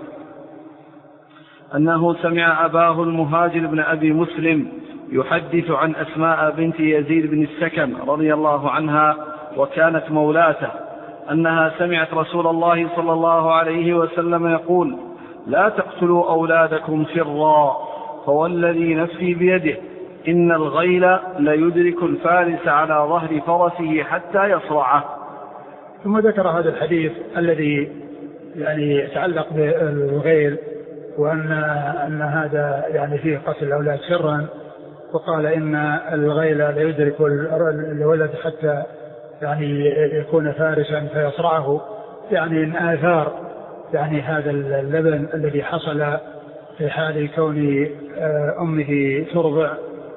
أنه سمع أباه المهاجر بن أبي مسلم يحدث عن أسماء بنت يزيد بن السكن رضي الله عنها وكانت مولاته أنها سمعت رسول الله صلى الله عليه وسلم يقول لا تقتلوا أولادكم سرا فوالذي نفسي بيده إن الغيل ليدرك الفارس على ظهر فرسه حتى يصرعه. ثم ذكر هذا الحديث الذي يعني يتعلق بالغيل، وأن أن هذا يعني فيه قتل الأولاد سرا، وقال إن الغيل ليدرك الولد حتى يعني يكون فارسا فيصرعه، يعني من آثار يعني هذا اللبن الذي حصل في حال كون أمه ترضع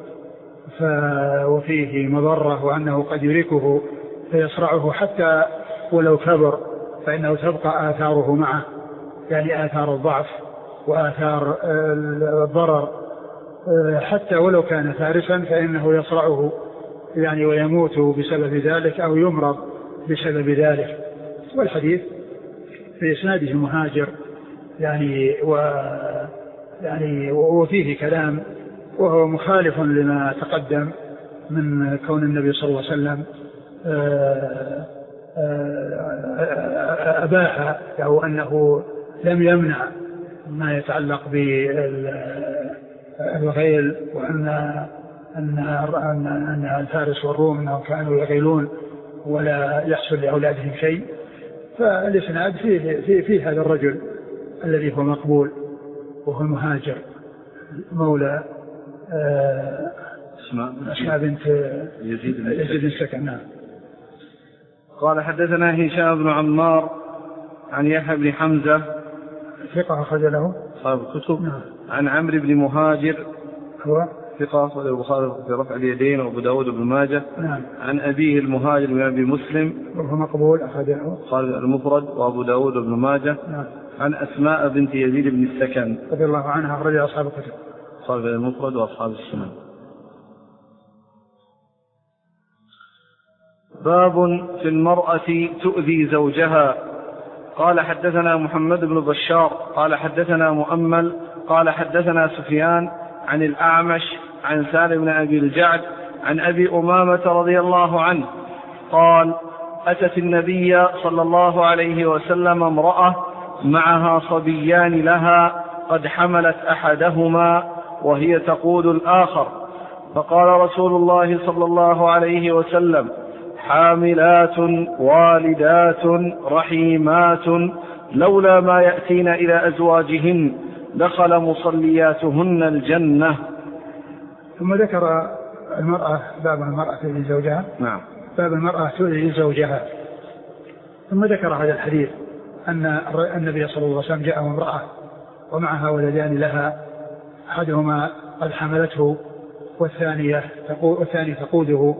وفيه مضرة، وأنه قد يركه فيصرعه حتى ولو كبر فإنه تبقى آثاره معه، يعني آثار الضعف وآثار الضرر، حتى ولو كان فارسا فإنه يصرعه يعني ويموت بسبب ذلك أو يمرض بسبب ذلك. والحديث في إسناده مهاجر يعني و يعني وفيه كلام، وهو مخالف لما تقدم من كون النبي صلى الله عليه وسلم أباح أو أنه لم يمنع ما يتعلق بالغيل، وأن أن أن الفارس والروم أنهم كانوا يغيلون ولا يحصل لأولادهم شيء. فالإسناد فيه في في هذا الرجل الذي هو مقبول، وهو المهاجر مولى أسماء بنت يزيد بن السكن. نعم. قال حدثنا هشام بن عمار عن يحيى بن حمزة ثقة أخرج له أصحاب الكتب. نعم. عن عمرو بن مهاجر هو ثقة أخرج البخاري في رفع اليدين وأبو داود بن ماجه. نعم. عن أبيه المهاجر بن أبي مسلم وهو مقبول أخرج له البخاري المفرد وأبو داود بن ماجه. نعم. عن أسماء بنت يزيد بن السكن رضي الله عنها أخرج أصحاب الكتب البخاري المفرد وأصحاب السنن. باب في المرأة تؤذي زوجها. قال حدثنا محمد بن بشار قال حدثنا مؤمل قال حدثنا سفيان عن الأعمش عن سالم بن أبي الجعد عن أبي أمامة رضي الله عنه قال أتت النبي صلى الله عليه وسلم امرأة معها صبيان لها قد حملت أحدهما وهي تقود الآخر، فقال رسول الله صلى الله عليه وسلم حاملات والدات رحيمات لولا ما يأتين إلى أزواجهن دخل مصلياتهن الجنة. ثم ذكر المرأة باب المرأة تؤذي زوجها. نعم. باب المرأة تؤذي زوجها. ثم ذكر هذا الحديث أن النبي صلى الله عليه وسلم جاءه امرأة ومعها ولدان لها أحدهما قد حملته والثانية والثاني تقوده،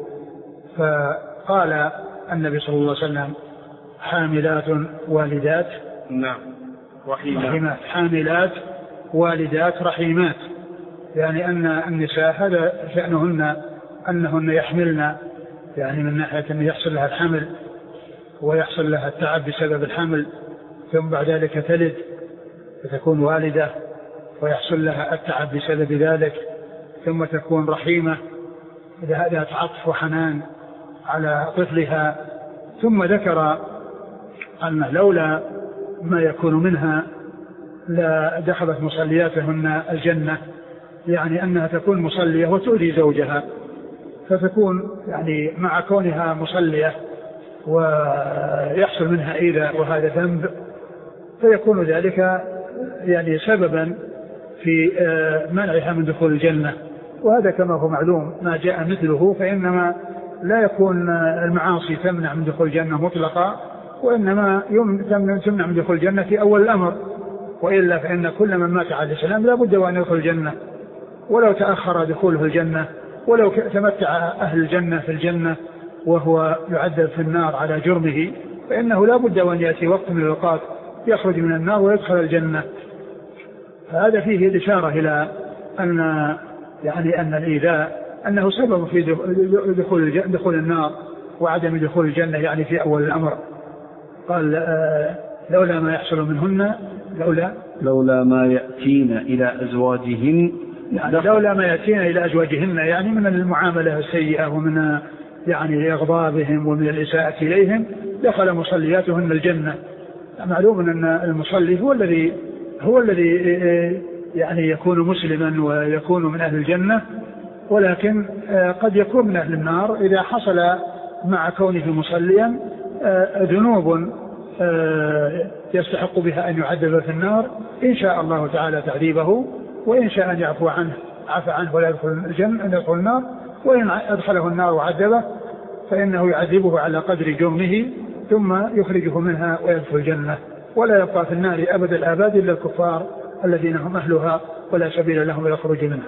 فقال النبي صلى الله عليه وسلم حاملات والدات. نعم. رحيمات. رحيمات. حاملات والدات رحيمات، يعني أن النساء هذا شأنهن أنهن يحملن، يعني من ناحية أن يحصل لها الحمل ويحصل لها التعب بسبب الحمل، ثم بعد ذلك تلد فتكون والدة ويحصل لها التعب بسبب ذلك، ثم تكون رحيمة ذات عطف وحنان على طفلها. ثم ذكر أن لولا ما يكون منها لا دخلت مصلياتهن الجنة، يعني أنها تكون مصلية وتؤذي زوجها، فتكون يعني مع كونها مصلية ويحصل منها إيذاء وهذا ذنب، فيكون ذلك يعني سببا في منعها من دخول الجنة. وهذا كما هو معلوم ما جاء مثله، فإنما لا يكون المعاصي تمنع من دخول الجنة مطلقا، وإنما تمنع من دخول الجنة في أول الأمر، وإلا فإن كل من مات على الإسلام لا بد وأن يدخل الجنة، ولو تأخر دخوله الجنة، ولو تمتع أهل الجنة في الجنة وهو يعذب في النار على جرمه، فإنه لا بد وأن يأتي وقت من الأوقات يخرج من النار ويدخل الجنة. فهذا فيه الإشارة إلى أن يعني أن الإيذاء أنه سبب في دخول دخول النار وعدم دخول الجنة، يعني في أول الأمر. قال آه لولا ما يحصل منهن لولا لولا ما يأتين إلى أزواجهن، يعني لولا ما يأتين إلى أزواجهن، يعني من المعاملة السيئة ومن يعني إغضابهم ومن الإساءة إليهم دخل مصلياتهن الجنة. معلوم أن المصلي هو الذي هو الذي يعني يكون مسلما ويكون من أهل الجنة، ولكن قد يكون من أهل النار إذا حصل مع كونه مصليا ذنوب يستحق بها أن يعذب في النار، إن شاء الله تعالى تعذيبه، وإن شاء أن يعفو عنه عفى عنه ولا يدخل الجنة أن يدخل النار، وإن أدخله النار وعذبه فإنه يعذبه على قدر جرمه ثم يخرجه منها ويدخل الجنة، ولا يبقى في النار أبد الآباد إلا الكفار الذين هم أهلها ولا سبيل لهم إلى الخروج منها.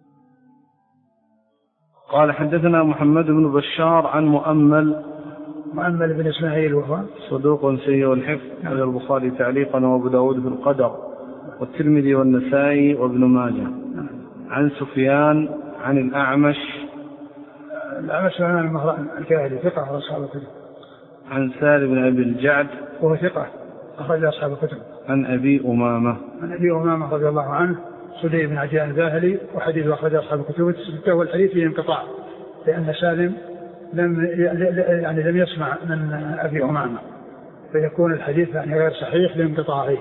قال حدثنا محمد بن بشار عن مؤمل مؤمل بن إسماعيل وهو صدوق سيء الحفظ، أخرجه البخاري تعليقا وأبو داود في القدر والترمذي والنسائي وابن ماجه. عن سفيان عن الأعمش الأعمش عن الكاهلي ثقة أصحاب الكتب. عن سالم بن أبي الجعد وهو ثقة أخرج أصحاب الكتب. عن أبي أمامة عن أبي أمامة رضي الله عنه سدي بن عجلان الباهلي وحديث أخرج أصحاب الكتب. هو الحديث فيه انقطاع لأن سالم لم يعني لم يسمع من أبي أمامة فيكون الحديث يعني غير صحيح لانقطاعه.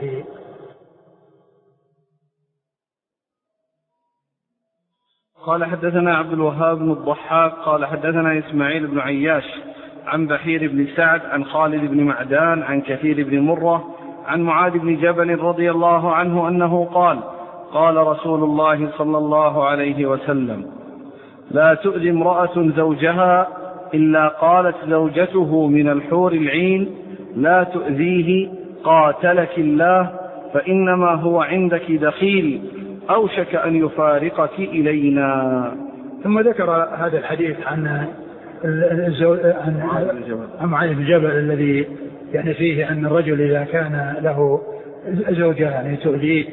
قال حدثنا عبد الوهاب بن الضحاك قال حدثنا إسماعيل بن عياش عن بحير بن سعد عن خالد بن معدان عن كثير بن مرة عن معاذ بن جبل رضي الله عنه أنه قال قال رسول الله صلى الله عليه وسلم لا تؤذي امرأة زوجها إلا قالت زوجته من الحور العين لا تؤذيه قاتلك الله فإنما هو عندك دخيل أوشك أن يفارقك إلينا. ثم ذكر هذا الحديث عن عن معاذ بن جبل الذي يعني فيه أن الرجل إذا كان له زوجة يعني تؤذيه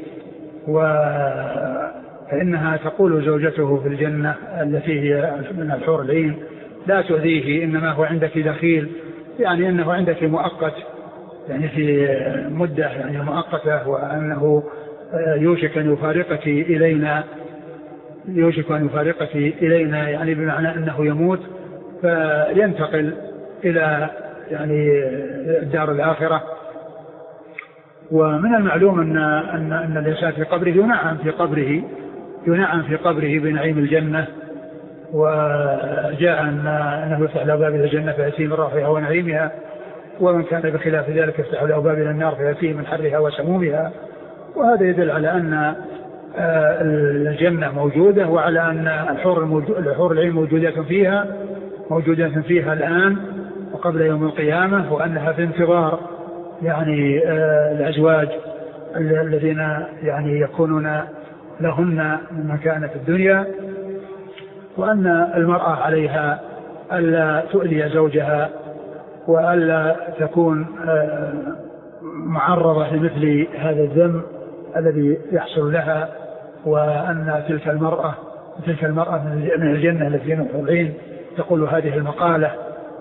فإنها تقول زوجته في الجنة التي هي من الحور العين لا تؤذيه إنما هو عندك دخيل يعني أنه عندك مؤقت يعني في مدة يعني مؤقتة وأنه يوشك أن يفارقك إلينا يوشك أن يفارقك إلينا يعني بمعنى أنه يموت فينتقل إلى يعني الدار الآخرة. ومن المعلوم أن, أن, أن الإنسان في قبره ينعم في قبره ينعم في قبره بنعيم الجنة وجاء أنه يفتح له باب إلى الجنة فيأتيه من روحها ونعيمها ومن كان بخلاف ذلك يفتح له باب إلى النار فيأتيه من حرها وسمومها. وهذا يدل على أن الجنة موجودة وعلى أن الحور العين موجودة فيها موجودة فيها الآن وقبل يوم القيامة وأنها في انتظار يعني الأزواج الذين يعني يكونون لهن من كانت الدنيا وأن المرأة عليها ألا تؤذي زوجها وألا تكون معرضة لمثل هذا الذنب الذي يحصل لها وأن تلك المرأة تلك المرأة من الجنة التي نحن تقول هذه المقالة.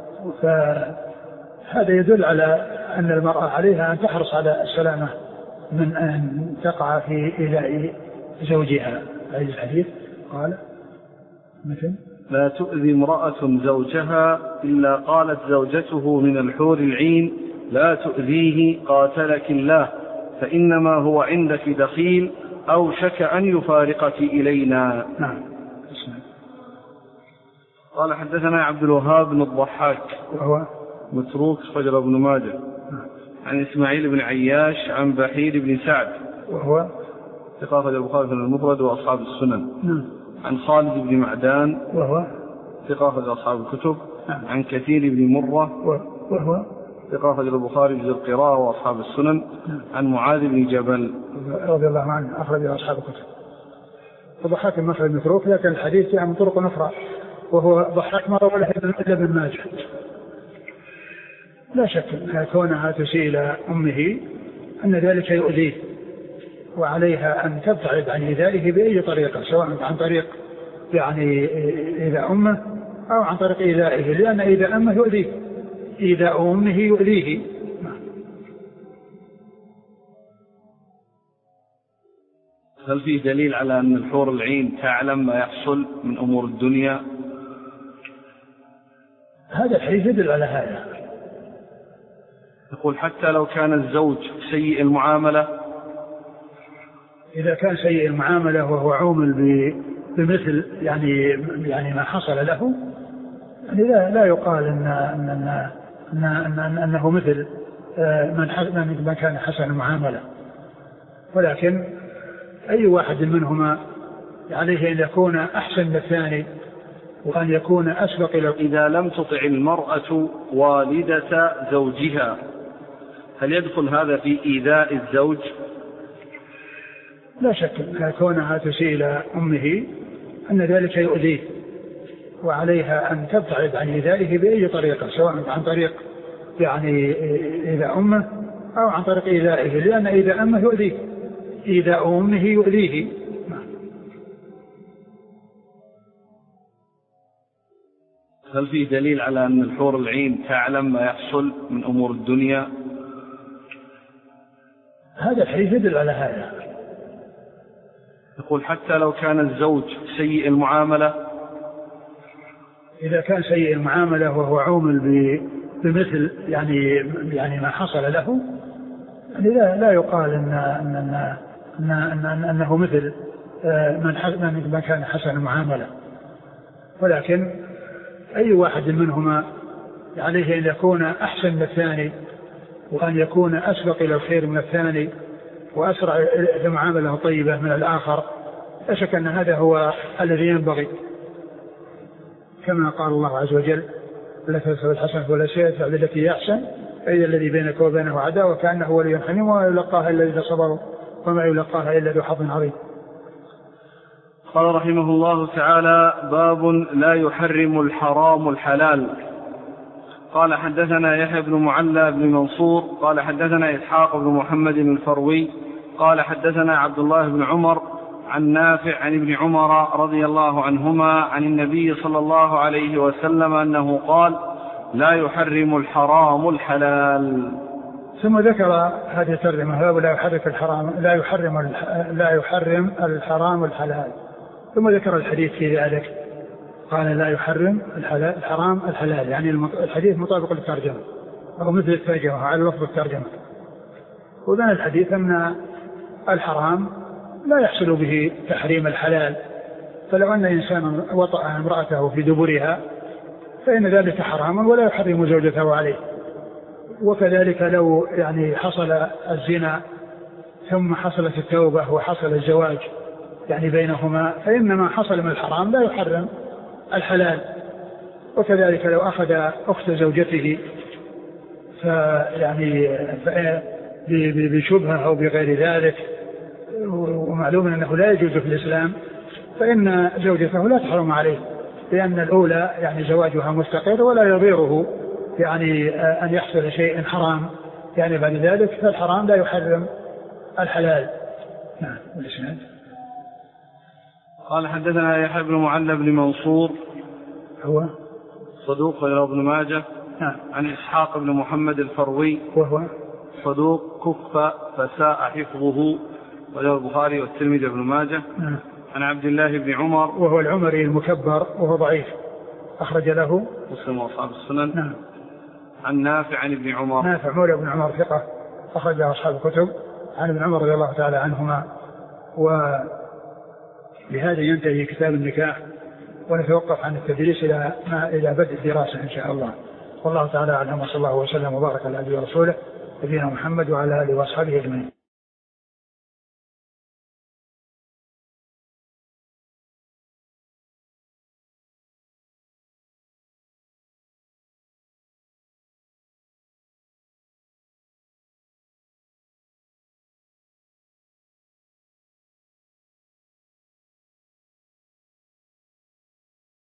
فهذا يدل على أن المرأة عليها أن تحرص على السلامة من أن تقع في إيذاء زوجها. هذا الحديث قال مثل لا تؤذي امرأة زوجها إلا قالت زوجته من الحور العين لا تؤذيه قاتلك الله فإنما هو عندك دخيل أوشك أن يفارقك إلينا. نعم. قال حدثنا عبد الوهاب بن الضحاك وهو متروك خرجه ابن ماجه عن إسماعيل بن عياش عن بحير بن سعد وهو ثقة أخرجه البخاري في المفرد وأصحاب السنن. نعم. عن خالد بن معدان وهو ثقة أخرجه أصحاب الكتب. نعم. عن كثير بن مرة وهو ثقة أخرجه البخاري في القراءة وأصحاب السنن. نعم. عن معاذ بن جبل رضي الله عنه أخرجه أصحاب الكتب. فضحاك المخرج متروك لكن الحديث يعني من طرق أخرى وهو ضحاك ما روى له إلا ابن ماجه. لا شك كونها تسيء إلى أمه أن ذلك يؤذيه وعليها أن تبتعد عن إيذائه بأي طريقة سواء عن طريق يعني إيذاء أمه أو عن طريق إيذائه لأن إيذاء أمه يؤذيه إيذاء أمه يؤذيه. هل فيه دليل على أن الحور العين تعلم ما يحصل من أمور الدنيا؟ هذا الحديث يدل على هذا. يقول حتى لو كان الزوج سيء المعاملة إذا كان سيء المعاملة وهو عومل بمثل يعني يعني ما حصل له يعني لا لا يقال إن إن إن إن إن أنه مثل من من كان حسن المعاملة ولكن أي واحد منهما عليه أن يكون أحسن من الثاني وأن يكون أسبق إلى. إذا لم تطع المرأة والدة زوجها هل يدخل هذا في إيذاء الزوج؟ لا شك كونها تسيء إلى أمه أن ذلك يؤذيه وعليها أن تبتعد عن إيذائه بأي طريقة، سواء عن طريق يعني إيذاء أمه أو عن طريق إيذائه، لأن إيذاء أمه يؤذيه، إيذاء أمه يؤذيه. هل في دليل على أن الحور العين تعلم ما يحصل من أمور الدنيا؟ هذا الحديث يدل على هذا. يقول حتى لو كان الزوج سيء المعاملة، إذا كان سيء المعاملة وهو عومل بمثل يعني يعني ما حصل له، يعني لا لا يقال إن إن إن إن إن إنه مثل من من كان حسن المعاملة، ولكن أي واحد منهما عليه أن يكون أحسن من الثاني، وأن يكون أسبق إلى الخير من الثاني، وأسرع إلى معاملة طيبة من الآخر. لا شك أن هذا هو الذي ينبغي، كما قال الله عز وجل: لا تستوي الحسنة ولا السيئة فاعمل التي هي أحسن فإذا الذي بينك وبينه عداوة كأنه ولي حميم وما يلقاها إلا الذين صبروا وما يلقاها إلا ذو حظ عظيم. قال رحمه الله تعالى: باب لا يحرم الحرام الحلال. قال حدثنا يحيى بن معلى بن منصور قال حدثنا إسحاق بن محمد الفروي قال حدثنا عبد الله بن عمر عن نافع عن ابن عمر رضي الله عنهما عن النبي صلى الله عليه وسلم أنه قال: لا يحرم الحرام الحلال. ثم ذكر هذه الترجمة: لا يحرم الحرام لا يحرم لا يحرم الحرام الحلال. ثم ذكر الحديث في ذلك، قال: لا يحرم الحلال الحرام الحلال، يعني الحديث مطابق للترجمة أو مثل الترجمة على لفظ الترجمة. وذن الحديث أن الحرام لا يحصل به تحريم الحلال، فلو أن إنسانا وطأ امرأته في دبرها فإن ذلك حرام ولا يحرم زوجته عليه. وكذلك لو يعني حصل الزنا ثم حصلت التوبة وحصل الزواج يعني بينهما، فإن ما حصل من الحرام لا يحرم الحلال. وكذلك لو أخذ أخت زوجته فيعني بشبهة أو بغير ذلك، ومعلوم أنه لا يجوز في الإسلام، فإن زوجته لا تحرم عليه، لأن الأولى يعني زواجها مستقر ولا يضيره يعني أن يحصل شيء حرام يعني بعد ذلك، فالحرام لا يحرم الحلال. نعم. والإسناد قال حدثنا يحيى بن معلى بن منصور هو صدوق غير ابن ماجه. نعم. عن إسحاق بن محمد الفروي وهو صدوق كف فساء حفظه، وله البخاري والترمذي وابن ماجه. نعم. عن عبد الله بن عمر وهو العمري المكبر وهو ضعيف، أخرج له مسلم وأصحاب السنن. نعم. عن نافع عن ابن عمر نافع مولى ابن عمر ثقة، أخرج له أصحاب الكتب، عن ابن عمر رضي الله تعالى عنهما. وبهذا ينتهي كتاب النكاح، ونتوقف عن التدريس إلى ما إلى بدء الدراسة إن شاء الله. والله تعالى أعلم، وصلى الله وسلم وبارك على عبده ورسوله نبينا محمد وعلى آله وأصحابه أجمعين.